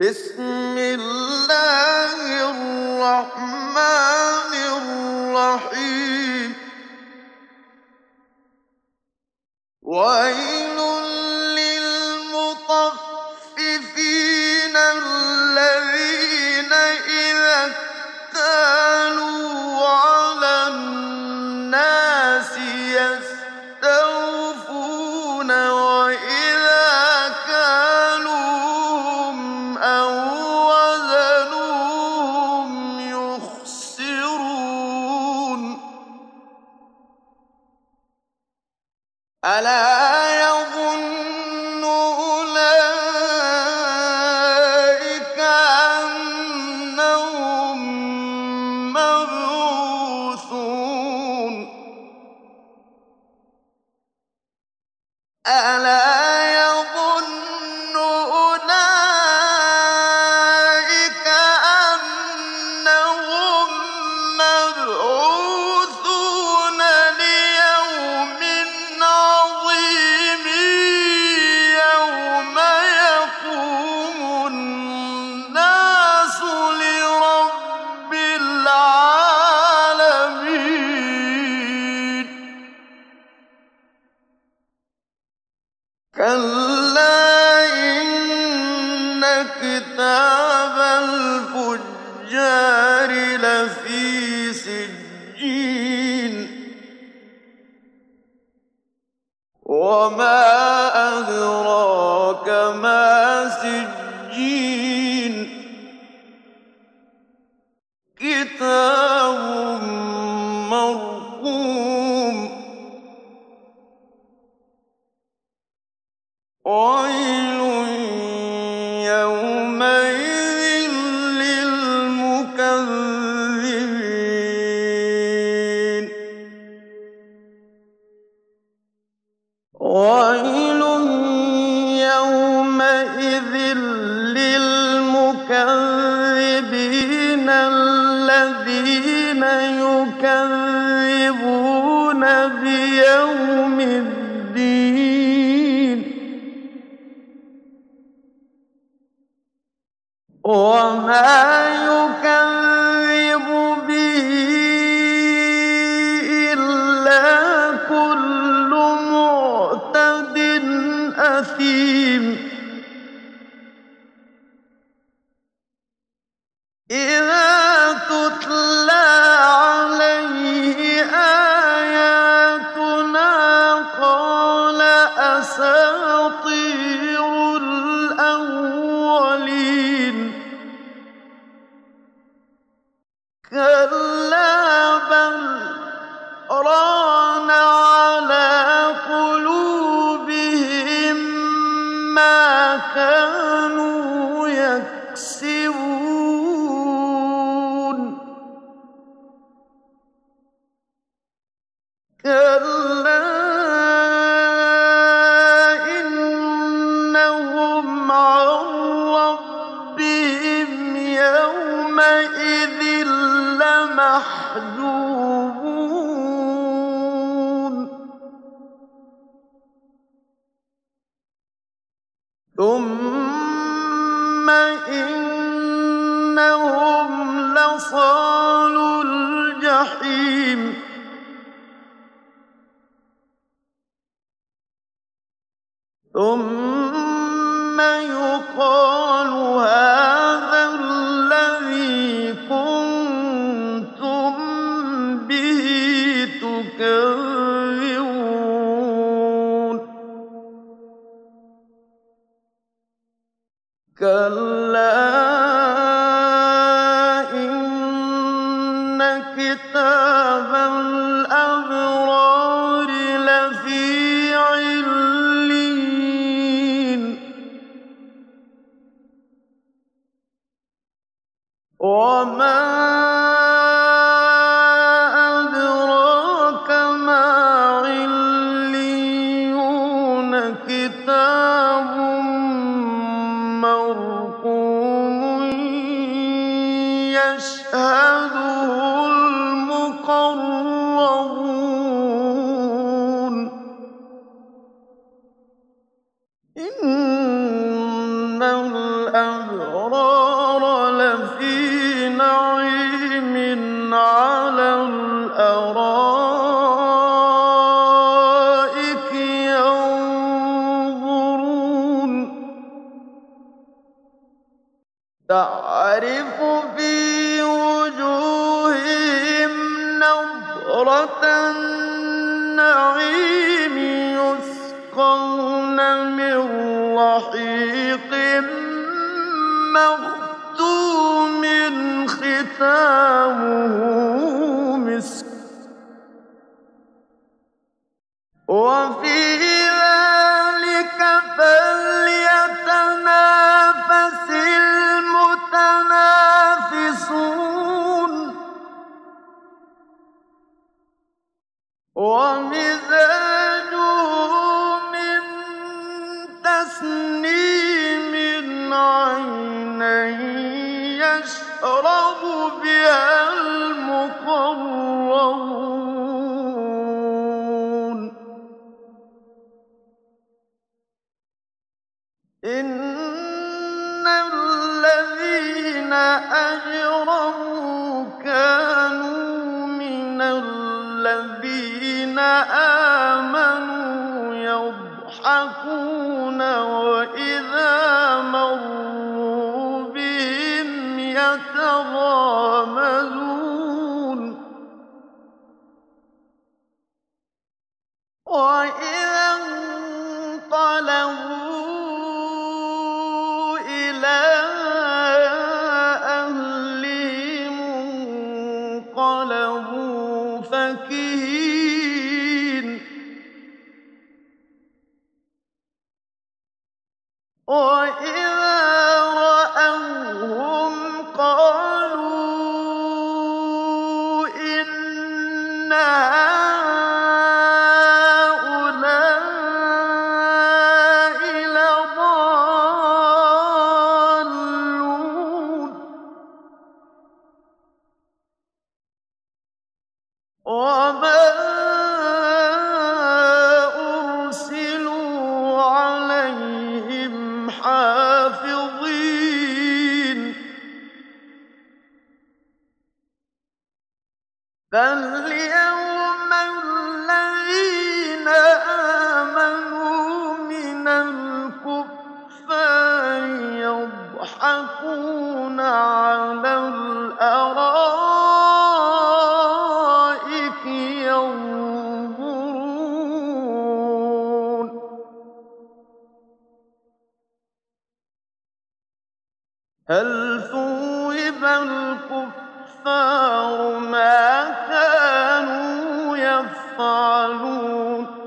بسم الله الرحمن الرحيم. ويل للمطففين الذين إذا اكتالوا على الناس يستوفون وإذا كالوهم أو وزنوهم يخسرون. ألا يظن أولئك أنهم مبعوثون. ألا يظن أولئك أنهم مبعوثون ليوم عظيم يوم يقوم الناس لرب العالمين. كلا إن كتاب الفجار لفي سجين. وما أدراك ما سجين. كتاب مرقوم. ويل يومئذ للمكذبين. ويل يومئذ للمكذبين الذين يكذبون بيوم الدين. وما يكذب به إلا كل معتد أثيم. إذا تتلى عليه آياتنا قال أساطير الأولين. كلا بل ران على قلوبهم ما كانوا يكسبون. كلا إنهم عن ربهم يومئذ لمحجوبون. ثم إنهم لصالو الجحيم. ثم يقال هذا الذي كنتم به تكذبون. كلا إن كتاب الأبرار لفي عليين. وما أدراك ما عليون. كتاب مرقوم يشهده المقربون. إن الأبرار تعرف في وجوههم نضرة النعيم يسقون من رحيق مختوم ختامه مسك وفي ذلك فليتنافس المتنافسون ومزاجه من تسنيم عينا يشرب بها المقربون إن الذين أجرموا كانوا من الذين آمنوا يضحكون وإذا مروا بهم يتغامزون وإذا انقلبوا إلى أهلهم انقلبوا فكهين وإذا رأوهم قالوا إن هؤلاء لضالون وما أرسلوا عليهم حافظين فاليوم الذين آمنوا من الكفار يضحكون على الأرائك ينظرون هل ثوب الكفار ما كانوا يفعلون